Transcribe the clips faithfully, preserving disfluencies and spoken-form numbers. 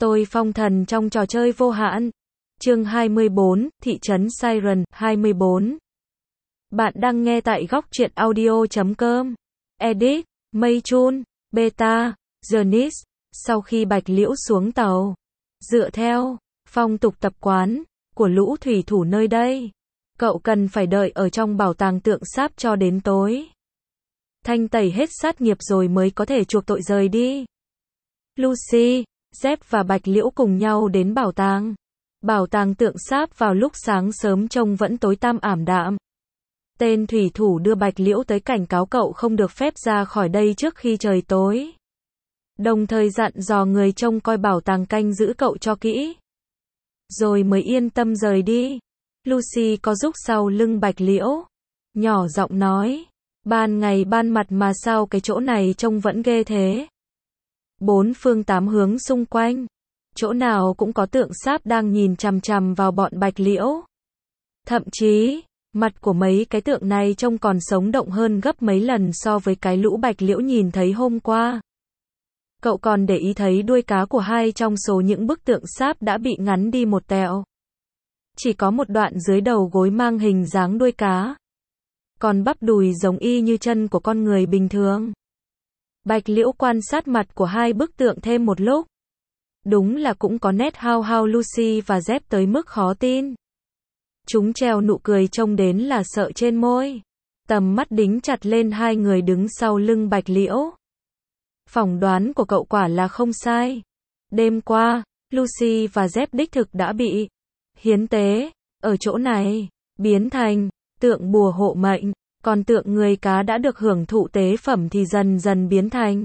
Tôi phong thần trong trò chơi vô hạn. Chương hai mươi bốn, Thị trấn Siren, hai mươi bốn. Bạn đang nghe tại góc truyện audio chấm com. Edit, Mây Chun, Beta, Jonis. Sau khi Bạch Liễu xuống tàu, dựa theo phong tục tập quán của lũ thủy thủ nơi đây, cậu cần phải đợi ở trong bảo tàng tượng sáp cho đến tối. Thanh tẩy hết sát nghiệp rồi mới có thể chuộc tội rời đi. Lucy, Zep và Bạch Liễu cùng nhau đến bảo tàng. Bảo tàng tượng sáp vào lúc sáng sớm trông vẫn tối tăm ảm đạm. Tên thủy thủ đưa Bạch Liễu tới cảnh cáo cậu không được phép ra khỏi đây trước khi trời tối. Đồng thời dặn dò người trông coi bảo tàng canh giữ cậu cho kỹ. Rồi mới yên tâm rời đi. Lucy có giúp sau lưng Bạch Liễu, nhỏ giọng nói. Ban ngày ban mặt mà sao cái chỗ này trông vẫn ghê thế. Bốn phương tám hướng xung quanh, chỗ nào cũng có tượng sáp đang nhìn chằm chằm vào bọn Bạch Liễu. Thậm chí, mặt của mấy cái tượng này trông còn sống động hơn gấp mấy lần so với cái lũ Bạch Liễu nhìn thấy hôm qua. Cậu còn để ý thấy đuôi cá của hai trong số những bức tượng sáp đã bị ngắn đi một tẹo. Chỉ có một đoạn dưới đầu gối mang hình dáng đuôi cá. Còn bắp đùi giống y như chân của con người bình thường. Bạch Liễu quan sát mặt của hai bức tượng thêm một lúc. Đúng là cũng có nét hao hao Lucy và Zep tới mức khó tin. Chúng treo nụ cười trông đến là sợ trên môi. Tầm mắt đính chặt lên hai người đứng sau lưng Bạch Liễu. Phỏng đoán của cậu quả là không sai. Đêm qua, Lucy và Zep đích thực đã bị hiến tế ở chỗ này, biến thành tượng bùa hộ mệnh. Còn tượng người cá đã được hưởng thụ tế phẩm thì dần dần biến thành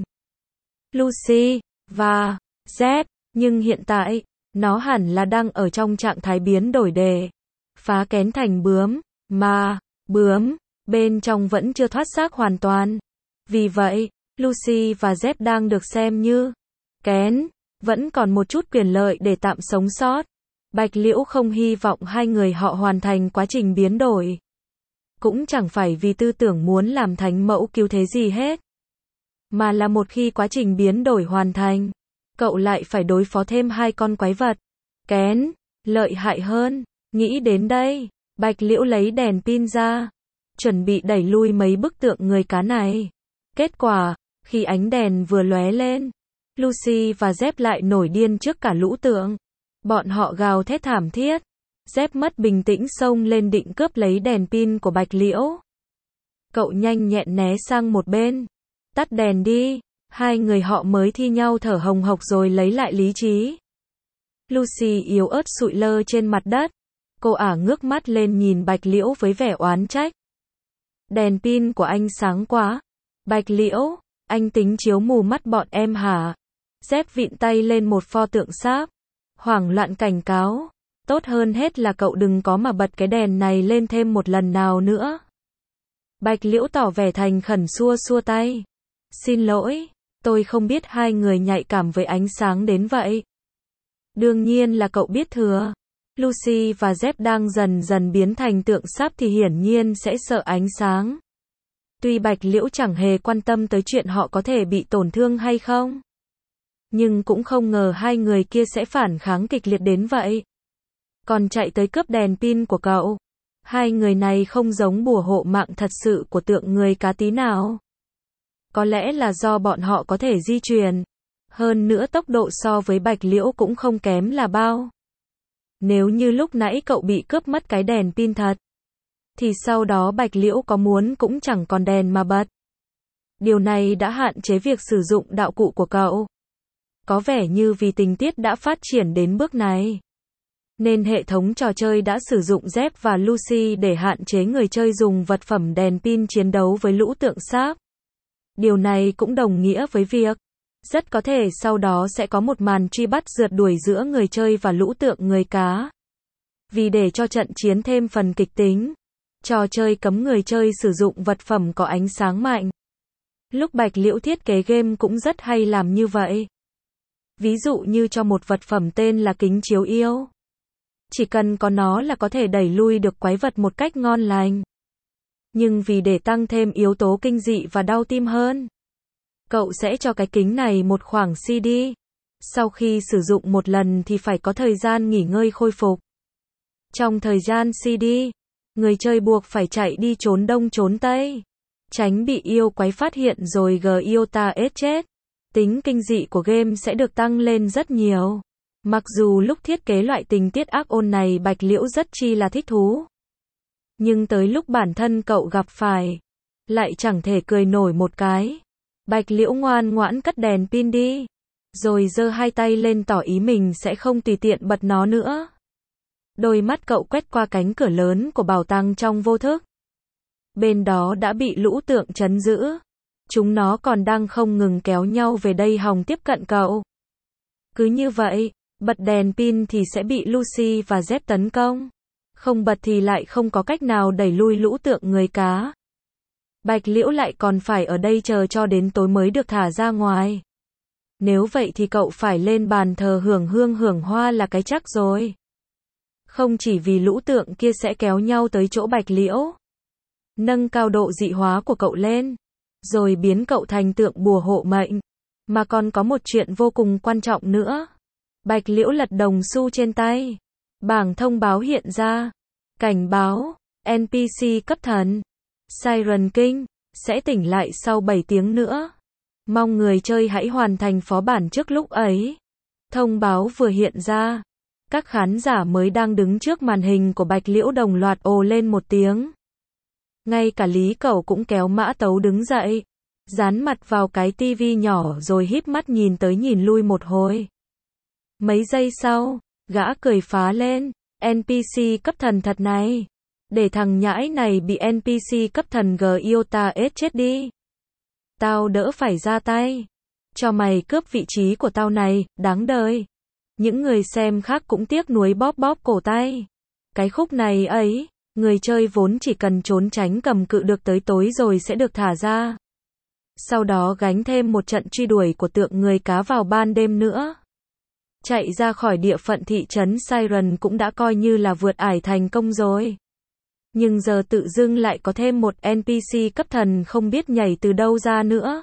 Lucy và Zep, nhưng hiện tại, nó hẳn là đang ở trong trạng thái biến đổi để phá kén thành bướm, mà bướm bên trong vẫn chưa thoát xác hoàn toàn. Vì vậy, Lucy và Zep đang được xem như kén, vẫn còn một chút quyền lợi để tạm sống sót. Bạch Liễu không hy vọng hai người họ hoàn thành quá trình biến đổi. Cũng chẳng phải vì tư tưởng muốn làm thánh mẫu cứu thế gì hết. Mà là một khi quá trình biến đổi hoàn thành, cậu lại phải đối phó thêm hai con quái vật. Kén, lợi hại hơn. Nghĩ đến đây, Bạch Liễu lấy đèn pin ra, chuẩn bị đẩy lui mấy bức tượng người cá này. Kết quả, khi ánh đèn vừa lóe lên, Lucy và Zep lại nổi điên trước cả lũ tượng. Bọn họ gào thét thảm thiết. Zep mất bình tĩnh xông lên định cướp lấy đèn pin của Bạch Liễu. Cậu nhanh nhẹn né sang một bên. Tắt đèn đi. Hai người họ mới thi nhau thở hồng hộc rồi lấy lại lý trí. Lucy yếu ớt sụi lơ trên mặt đất. Cô ả ngước mắt lên nhìn Bạch Liễu với vẻ oán trách. Đèn pin của anh sáng quá. Bạch Liễu, anh tính chiếu mù mắt bọn em hả? Zep vịn tay lên một pho tượng sáp. Hoảng loạn cảnh cáo. Tốt hơn hết là cậu đừng có mà bật cái đèn này lên thêm một lần nào nữa. Bạch Liễu tỏ vẻ thành khẩn xua xua tay. Xin lỗi, tôi không biết hai người nhạy cảm với ánh sáng đến vậy. Đương nhiên là cậu biết thừa. Lucy và Zep đang dần dần biến thành tượng sáp thì hiển nhiên sẽ sợ ánh sáng. Tuy Bạch Liễu chẳng hề quan tâm tới chuyện họ có thể bị tổn thương hay không. Nhưng cũng không ngờ hai người kia sẽ phản kháng kịch liệt đến vậy. Còn chạy tới cướp đèn pin của cậu. Hai người này không giống bùa hộ mạng thật sự của tượng người cá tí nào. Có lẽ là do bọn họ có thể di chuyển. Hơn nữa tốc độ so với Bạch Liễu cũng không kém là bao. Nếu như lúc nãy cậu bị cướp mất cái đèn pin thật, thì sau đó Bạch Liễu có muốn cũng chẳng còn đèn mà bật. Điều này đã hạn chế việc sử dụng đạo cụ của cậu. Có vẻ như vì tình tiết đã phát triển đến bước này, nên hệ thống trò chơi đã sử dụng Zep và Lucy để hạn chế người chơi dùng vật phẩm đèn pin chiến đấu với lũ tượng sáp. Điều này cũng đồng nghĩa với việc, rất có thể sau đó sẽ có một màn truy bắt rượt đuổi giữa người chơi và lũ tượng người cá. Vì để cho trận chiến thêm phần kịch tính, trò chơi cấm người chơi sử dụng vật phẩm có ánh sáng mạnh. Lúc Bạch Liễu thiết kế game cũng rất hay làm như vậy. Ví dụ như cho một vật phẩm tên là kính chiếu yêu. Chỉ cần có nó là có thể đẩy lui được quái vật một cách ngon lành. Nhưng vì để tăng thêm yếu tố kinh dị và đau tim hơn, cậu sẽ cho cái kính này một khoảng xê đê. Sau khi sử dụng một lần thì phải có thời gian nghỉ ngơi khôi phục. Trong thời gian xê đê, người chơi buộc phải chạy đi trốn đông trốn tây, tránh bị yêu quái phát hiện rồi gi i o ta ết chết. Tính kinh dị của game sẽ được tăng lên rất nhiều. Mặc dù lúc thiết kế loại tình tiết ác ôn này Bạch Liễu rất chi là thích thú. Nhưng tới lúc bản thân cậu gặp phải, lại chẳng thể cười nổi một cái. Bạch Liễu ngoan ngoãn cất đèn pin đi, rồi giơ hai tay lên tỏ ý mình sẽ không tùy tiện bật nó nữa. Đôi mắt cậu quét qua cánh cửa lớn của bảo tàng trong vô thức. Bên đó đã bị lũ tượng trấn giữ. Chúng nó còn đang không ngừng kéo nhau về đây hòng tiếp cận cậu. Cứ như vậy, bật đèn pin thì sẽ bị Lucy và Zep tấn công. Không bật thì lại không có cách nào đẩy lui lũ tượng người cá. Bạch Liễu lại còn phải ở đây chờ cho đến tối mới được thả ra ngoài. Nếu vậy thì cậu phải lên bàn thờ hưởng hương hưởng hoa là cái chắc rồi. Không chỉ vì lũ tượng kia sẽ kéo nhau tới chỗ Bạch Liễu, nâng cao độ dị hóa của cậu lên, rồi biến cậu thành tượng bùa hộ mệnh, mà còn có một chuyện vô cùng quan trọng nữa. Bạch Liễu lật đồng xu trên tay. Bảng thông báo hiện ra. Cảnh báo, en pê xê cấp thần Siren King sẽ tỉnh lại sau bảy tiếng nữa. Mong người chơi hãy hoàn thành phó bản trước lúc ấy. Thông báo vừa hiện ra, các khán giả mới đang đứng trước màn hình của Bạch Liễu đồng loạt ồ lên một tiếng. Ngay cả Lý Cẩu cũng kéo mã tấu đứng dậy, dán mặt vào cái tivi nhỏ rồi híp mắt nhìn tới nhìn lui một hồi. Mấy giây sau, gã cười phá lên, en pê xê cấp thần thật này. Để thằng nhãi này bị en pê xê cấp thần gi i o ta ết chết đi. Tao đỡ phải ra tay. Cho mày cướp vị trí của tao này, đáng đời. Những người xem khác cũng tiếc nuối bóp bóp cổ tay. Cái khúc này ấy, người chơi vốn chỉ cần trốn tránh cầm cự được tới tối rồi sẽ được thả ra. Sau đó gánh thêm một trận truy đuổi của tượng người cá vào ban đêm nữa. Chạy ra khỏi địa phận thị trấn Siren cũng đã coi như là vượt ải thành công rồi. Nhưng giờ tự dưng lại có thêm một en pê xê cấp thần không biết nhảy từ đâu ra nữa.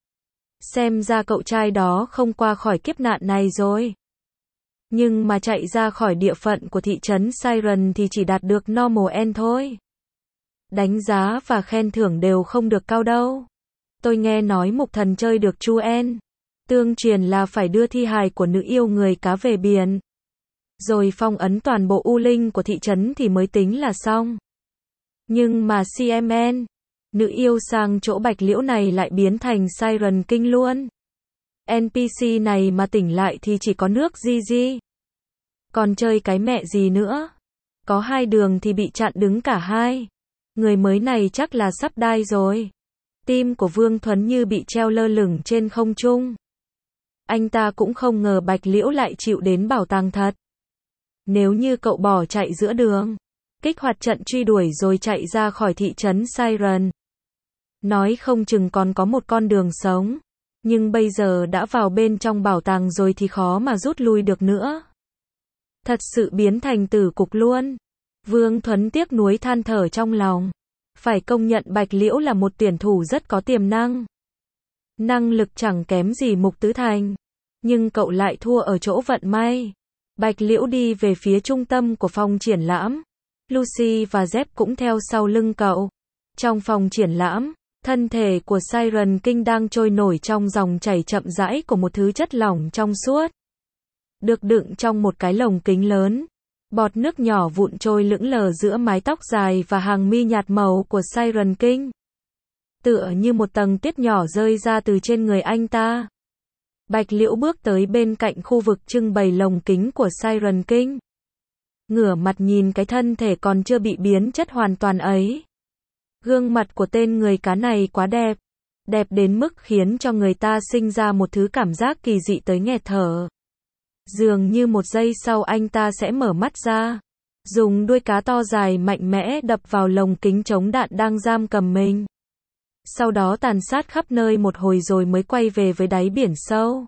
Xem ra cậu trai đó không qua khỏi kiếp nạn này rồi. Nhưng mà chạy ra khỏi địa phận của thị trấn Siren thì chỉ đạt được normal end thôi. Đánh giá và khen thưởng đều không được cao đâu. Tôi nghe nói mục thần chơi được chu en. Tương truyền là phải đưa thi hài của nữ yêu người cá về biển. Rồi phong ấn toàn bộ u linh của thị trấn thì mới tính là xong. Nhưng mà xê em en, nữ yêu sang chỗ Bạch Liễu này lại biến thành Siren King luôn. en pê xê này mà tỉnh lại thì chỉ có nước gi gi. Còn chơi cái mẹ gì nữa. Có hai đường thì bị chặn đứng cả hai. Người mới này chắc là sắp đai rồi. Tim của Vương Thuấn như bị treo lơ lửng trên không trung. Anh ta cũng không ngờ Bạch Liễu lại chịu đến bảo tàng thật. Nếu như cậu bỏ chạy giữa đường, kích hoạt trận truy đuổi rồi chạy ra khỏi thị trấn Siren, nói không chừng còn có một con đường sống. Nhưng bây giờ đã vào bên trong bảo tàng rồi thì khó mà rút lui được nữa. Thật sự biến thành tử cục luôn. Vương Thuấn tiếc nuối than thở trong lòng. Phải công nhận Bạch Liễu là một tuyển thủ rất có tiềm năng. Năng lực chẳng kém gì Mục Tứ Thành. Nhưng cậu lại thua ở chỗ vận may. Bạch Liễu đi về phía trung tâm của phòng triển lãm. Lucy và Zep cũng theo sau lưng cậu. Trong phòng triển lãm, thân thể của Siren King đang trôi nổi trong dòng chảy chậm rãi của một thứ chất lỏng trong suốt. Được đựng trong một cái lồng kính lớn. Bọt nước nhỏ vụn trôi lững lờ giữa mái tóc dài và hàng mi nhạt màu của Siren King. Tựa như một tầng tiết nhỏ rơi ra từ trên người anh ta. Bạch Liễu bước tới bên cạnh khu vực trưng bày lồng kính của Siren King. Ngửa mặt nhìn cái thân thể còn chưa bị biến chất hoàn toàn ấy. Gương mặt của tên người cá này quá đẹp. Đẹp đến mức khiến cho người ta sinh ra một thứ cảm giác kỳ dị tới nghẹt thở. Dường như một giây sau anh ta sẽ mở mắt ra. Dùng đuôi cá to dài mạnh mẽ đập vào lồng kính chống đạn đang giam cầm mình. Sau đó tàn sát khắp nơi một hồi rồi mới quay về với đáy biển sâu.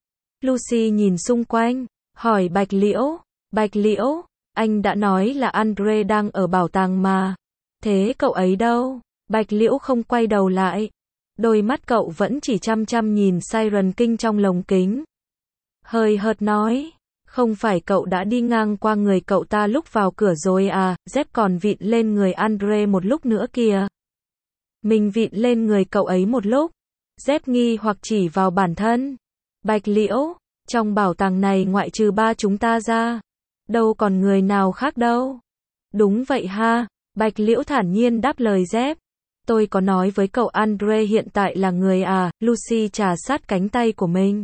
Lucy nhìn xung quanh, hỏi Bạch Liễu. Bạch Liễu, anh đã nói là Andre đang ở bảo tàng mà. Thế cậu ấy đâu? Bạch Liễu không quay đầu lại. Đôi mắt cậu vẫn chỉ chăm chăm nhìn Siren King trong lồng kính. hơi hợt nói. Không phải cậu đã đi ngang qua người cậu ta lúc vào cửa rồi à, Zep còn vịn lên người Andre một lúc nữa kìa. Mình vịn lên người cậu ấy một lúc. Zep nghi hoặc chỉ vào bản thân. Bạch Liễu, trong bảo tàng này ngoại trừ ba chúng ta ra, đâu còn người nào khác đâu. Đúng vậy ha, Bạch Liễu thản nhiên đáp lời Zep. Tôi có nói với cậu Andre hiện tại là người à, Lucy trà sát cánh tay của mình.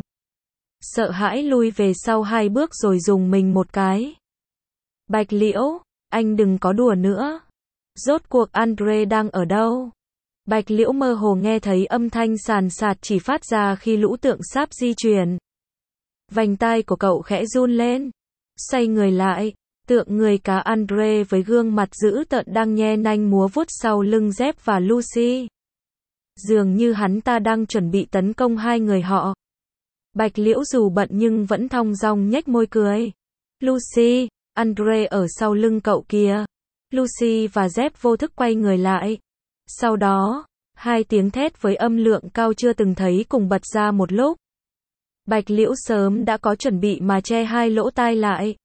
Sợ hãi lui về sau hai bước rồi dùng mình một cái. Bạch Liễu, anh đừng có đùa nữa. Rốt cuộc Andre đang ở đâu? Bạch Liễu mơ hồ nghe thấy âm thanh sàn sạt chỉ phát ra khi lũ tượng sáp di chuyển. Vành tai của cậu khẽ run lên. Xoay người lại, tượng người cá Andre với gương mặt dữ tợn đang nhe nanh múa vuốt sau lưng Zep và Lucy. Dường như hắn ta đang chuẩn bị tấn công hai người họ. Bạch Liễu dù bận nhưng vẫn thong dong nhếch môi cười. Lucy, Andre ở sau lưng cậu kìa. Lucy và Zep vô thức quay người lại. Sau đó, hai tiếng thét với âm lượng cao chưa từng thấy cùng bật ra một lúc. Bạch Liễu sớm đã có chuẩn bị mà che hai lỗ tai lại.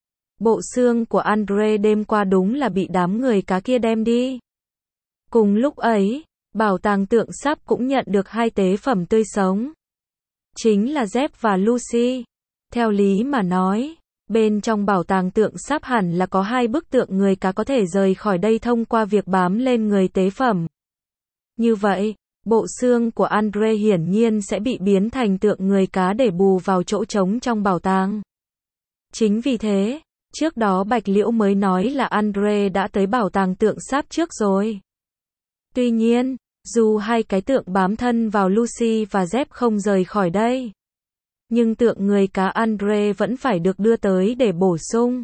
Bộ xương của Andre đêm qua đúng là bị đám người cá kia đem đi. Cùng lúc ấy, bảo tàng tượng sáp cũng nhận được hai tế phẩm tươi sống. Chính là Zep và Lucy. Theo lý mà nói, bên trong bảo tàng tượng sáp hẳn là có hai bức tượng người cá có thể rời khỏi đây thông qua việc bám lên người tế phẩm. Như vậy, bộ xương của Andre hiển nhiên sẽ bị biến thành tượng người cá để bù vào chỗ trống trong bảo tàng. Chính vì thế, trước đó Bạch Liễu mới nói là Andre đã tới bảo tàng tượng sáp trước rồi. Tuy nhiên, dù hai cái tượng bám thân vào Lucy và Zep không rời khỏi đây, nhưng tượng người cá Andre vẫn phải được đưa tới để bổ sung.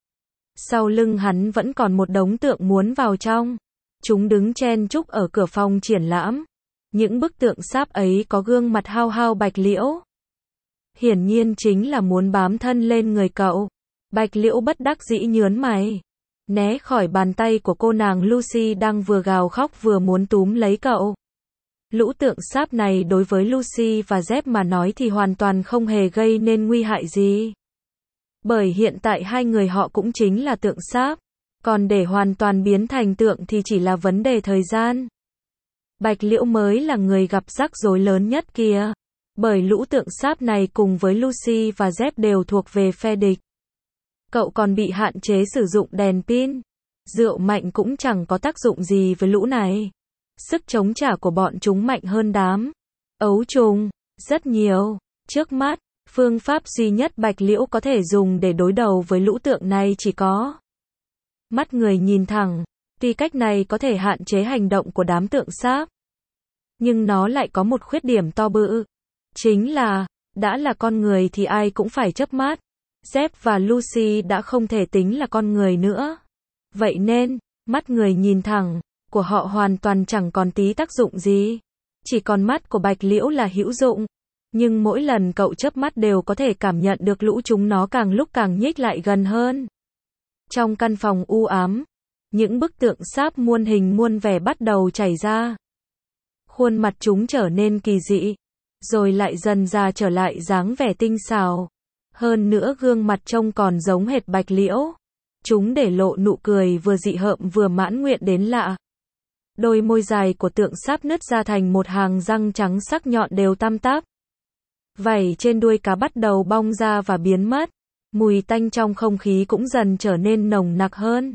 Sau lưng hắn vẫn còn một đống tượng muốn vào trong. Chúng đứng chen chúc ở cửa phòng triển lãm. Những bức tượng sáp ấy có gương mặt hao hao Bạch Liễu. Hiển nhiên chính là muốn bám thân lên người cậu. Bạch Liễu bất đắc dĩ nhớn mày. Né khỏi bàn tay của cô nàng Lucy đang vừa gào khóc vừa muốn túm lấy cậu. Lũ tượng sáp này đối với Lucy và Zep mà nói thì hoàn toàn không hề gây nên nguy hại gì. Bởi hiện tại hai người họ cũng chính là tượng sáp. Còn để hoàn toàn biến thành tượng thì chỉ là vấn đề thời gian. Bạch Liễu mới là người gặp rắc rối lớn nhất kìa. Bởi lũ tượng sáp này cùng với Lucy và Zep đều thuộc về phe địch. Cậu còn bị hạn chế sử dụng đèn pin. Rượu mạnh cũng chẳng có tác dụng gì với lũ này. Sức chống trả của bọn chúng mạnh hơn đám ấu trùng rất nhiều. Trước mắt, phương pháp duy nhất Bạch Liễu có thể dùng để đối đầu với lũ tượng này chỉ có mắt người nhìn thẳng. Tuy cách này có thể hạn chế hành động của đám tượng sáp, nhưng nó lại có một khuyết điểm to bự. Chính là, đã là con người thì ai cũng phải chớp mắt. Zep và Lucy đã không thể tính là con người nữa. Vậy nên, mắt người nhìn thẳng của họ hoàn toàn chẳng còn tí tác dụng gì. Chỉ còn mắt của Bạch Liễu là hữu dụng. Nhưng mỗi lần cậu chớp mắt đều có thể cảm nhận được lũ chúng nó càng lúc càng nhích lại gần hơn. Trong căn phòng u ám, những bức tượng sáp muôn hình muôn vẻ bắt đầu chảy ra. Khuôn mặt chúng trở nên kỳ dị, rồi lại dần dà trở lại dáng vẻ tinh xảo. Hơn nữa gương mặt trông còn giống hệt Bạch Liễu. Chúng để lộ nụ cười vừa dị hợm vừa mãn nguyện đến lạ. Đôi môi dài của tượng sáp nứt ra thành một hàng răng trắng sắc nhọn đều tăm tắp. Vảy trên đuôi cá bắt đầu bong ra và biến mất. Mùi tanh trong không khí cũng dần trở nên nồng nặc hơn.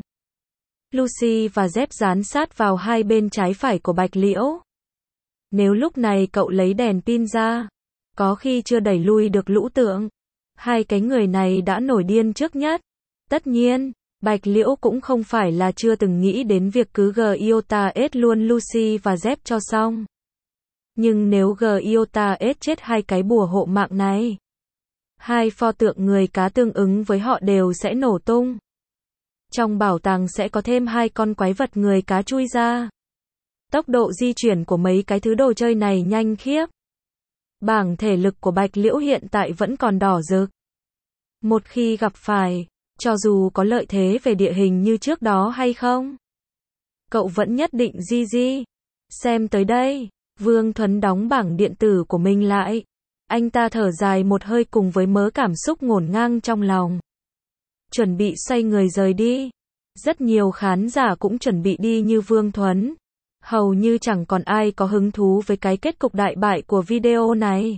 Lucy và Zep dán sát vào hai bên trái phải của Bạch Liễu. Nếu lúc này cậu lấy đèn pin ra, có khi chưa đẩy lui được lũ tượng. Hai cái người này đã nổi điên trước nhất. Tất nhiên, Bạch Liễu cũng không phải là chưa từng nghĩ đến việc cứ Giota S luôn Lucy và Zep cho xong. Nhưng nếu Giota S chết hai cái bùa hộ mạng này, hai pho tượng người cá tương ứng với họ đều sẽ nổ tung. Trong bảo tàng sẽ có thêm hai con quái vật người cá chui ra. Tốc độ di chuyển của mấy cái thứ đồ chơi này nhanh khiếp. Bảng thể lực của Bạch Liễu hiện tại vẫn còn đỏ rực. Một khi gặp phải, cho dù có lợi thế về địa hình như trước đó hay không, cậu vẫn nhất định di di. Xem tới đây, Vương Thuấn đóng bảng điện tử của mình lại. Anh ta thở dài một hơi cùng với mớ cảm xúc ngổn ngang trong lòng. Chuẩn bị xoay người rời đi. Rất nhiều khán giả cũng chuẩn bị đi như Vương Thuấn. Hầu như chẳng còn ai có hứng thú với cái kết cục đại bại của video này.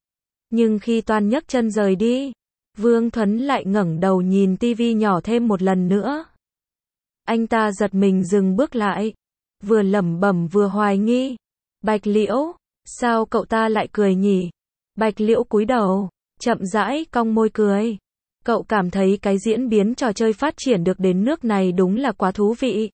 Nhưng khi Toan nhấc chân rời đi, Vương Thuấn lại ngẩng đầu nhìn tivi nhỏ thêm một lần nữa. Anh ta giật mình dừng bước lại, vừa lẩm bẩm vừa hoài nghi. Bạch Liễu, sao cậu ta lại cười nhỉ? Bạch Liễu cúi đầu, chậm rãi cong môi cười. Cậu cảm thấy cái diễn biến trò chơi phát triển được đến nước này đúng là quá thú vị.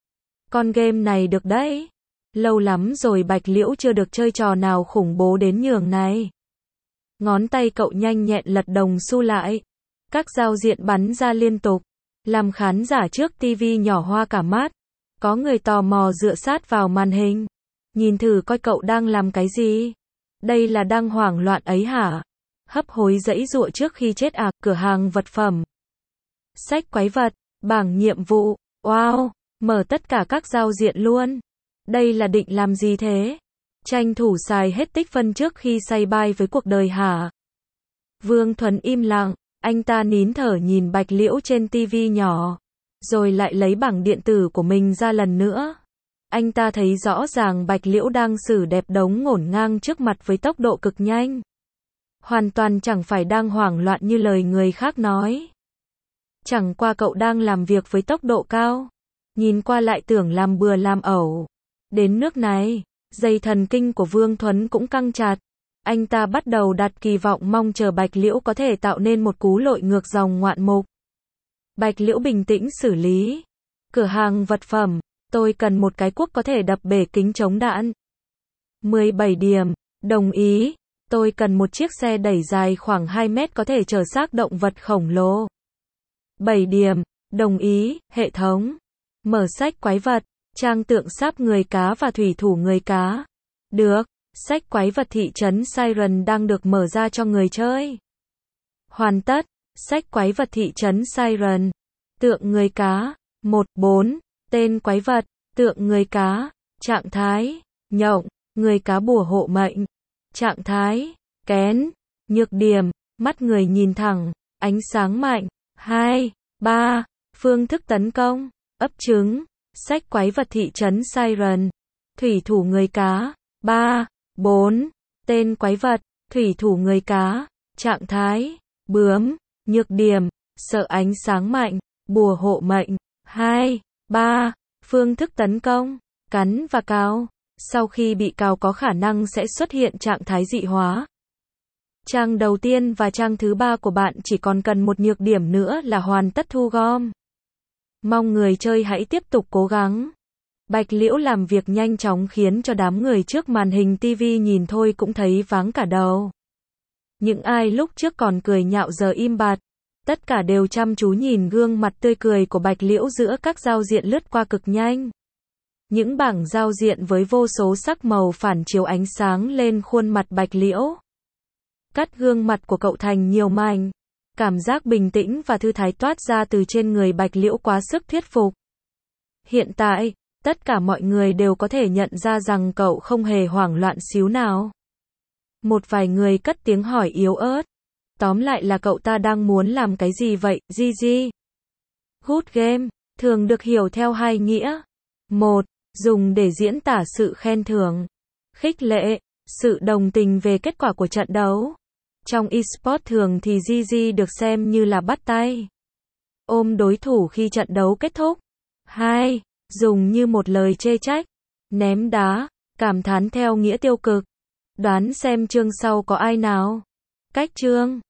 Con game này được đấy. Lâu lắm rồi Bạch Liễu chưa được chơi trò nào khủng bố đến nhường này. Ngón tay cậu nhanh nhẹn lật đồng xu lại. Các giao diện bắn ra liên tục, làm khán giả trước tivi nhỏ hoa cả mắt. Có người tò mò dựa sát vào màn hình. Nhìn thử coi cậu đang làm cái gì. Đây là đang hoảng loạn ấy hả? Hấp hối giãy giụa trước khi chết à? Cửa hàng vật phẩm, sách quái vật, bảng nhiệm vụ. Wow, mở tất cả các giao diện luôn. Đây là định làm gì thế? Tranh thủ xài hết tích phân trước khi say bye với cuộc đời hả? Vương Thuấn im lặng, anh ta nín thở nhìn Bạch Liễu trên tivi nhỏ, rồi lại lấy bảng điện tử của mình ra lần nữa. Anh ta thấy rõ ràng Bạch Liễu đang xử đẹp đống ngổn ngang trước mặt với tốc độ cực nhanh. Hoàn toàn chẳng phải đang hoảng loạn như lời người khác nói. Chẳng qua cậu đang làm việc với tốc độ cao. Nhìn qua lại tưởng làm bừa làm ẩu. Đến nước này, dây thần kinh của Vương Thuấn cũng căng chặt. Anh ta bắt đầu đặt kỳ vọng mong chờ Bạch Liễu có thể tạo nên một cú lội ngược dòng ngoạn mục. Bạch Liễu bình tĩnh xử lý. Cửa hàng vật phẩm, tôi cần một cái cuốc có thể đập bể kính chống đạn. mười bảy điểm, đồng ý. Tôi cần một chiếc xe đẩy dài khoảng hai mét có thể chở xác động vật khổng lồ. bảy điểm, đồng ý. Hệ thống, mở sách quái vật, trang tượng sáp người cá và thủy thủ người cá. Được, sách quái vật thị trấn Siren đang được mở ra cho người chơi. Hoàn tất, sách quái vật thị trấn Siren. Tượng người cá, một bốn, tên quái vật, tượng người cá, trạng thái, nhộng, người cá bùa hộ mệnh. Trạng thái, kén, nhược điểm, mắt người nhìn thẳng, ánh sáng mạnh. hai, ba, phương thức tấn công, ấp trứng, sách quái vật thị trấn Siren. Thủy thủ người cá, ba, bốn, tên quái vật, thủy thủ người cá, trạng thái, bướm, nhược điểm, sợ ánh sáng mạnh, bùa hộ mệnh. hai, ba, phương thức tấn công, cắn và cào. Sau khi bị cào có khả năng sẽ xuất hiện trạng thái dị hóa. Trang đầu tiên và trang thứ ba của bạn chỉ còn cần một nhược điểm nữa là hoàn tất thu gom. Mong người chơi hãy tiếp tục cố gắng. Bạch Liễu làm việc nhanh chóng khiến cho đám người trước màn hình tivi nhìn thôi cũng thấy váng cả đầu. Những ai lúc trước còn cười nhạo giờ im bặt. Tất cả đều chăm chú nhìn gương mặt tươi cười của Bạch Liễu giữa các giao diện lướt qua cực nhanh. Những bảng giao diện với vô số sắc màu phản chiếu ánh sáng lên khuôn mặt Bạch Liễu. Cắt gương mặt của cậu thành nhiều mảnh. Cảm giác bình tĩnh và thư thái toát ra từ trên người Bạch Liễu quá sức thuyết phục. Hiện tại, tất cả mọi người đều có thể nhận ra rằng cậu không hề hoảng loạn xíu nào. Một vài người cất tiếng hỏi yếu ớt. Tóm lại là cậu ta đang muốn làm cái gì vậy, Gigi? Good game, thường được hiểu theo hai nghĩa. Một, dùng để diễn tả sự khen thưởng, khích lệ, sự đồng tình về kết quả của trận đấu. Trong eSports thường thì Gigi được xem như là bắt tay, ôm đối thủ khi trận đấu kết thúc. Hai, dùng như một lời chê trách, ném đá, cảm thán theo nghĩa tiêu cực. Đoán xem chương sau có ai nào? Cách chương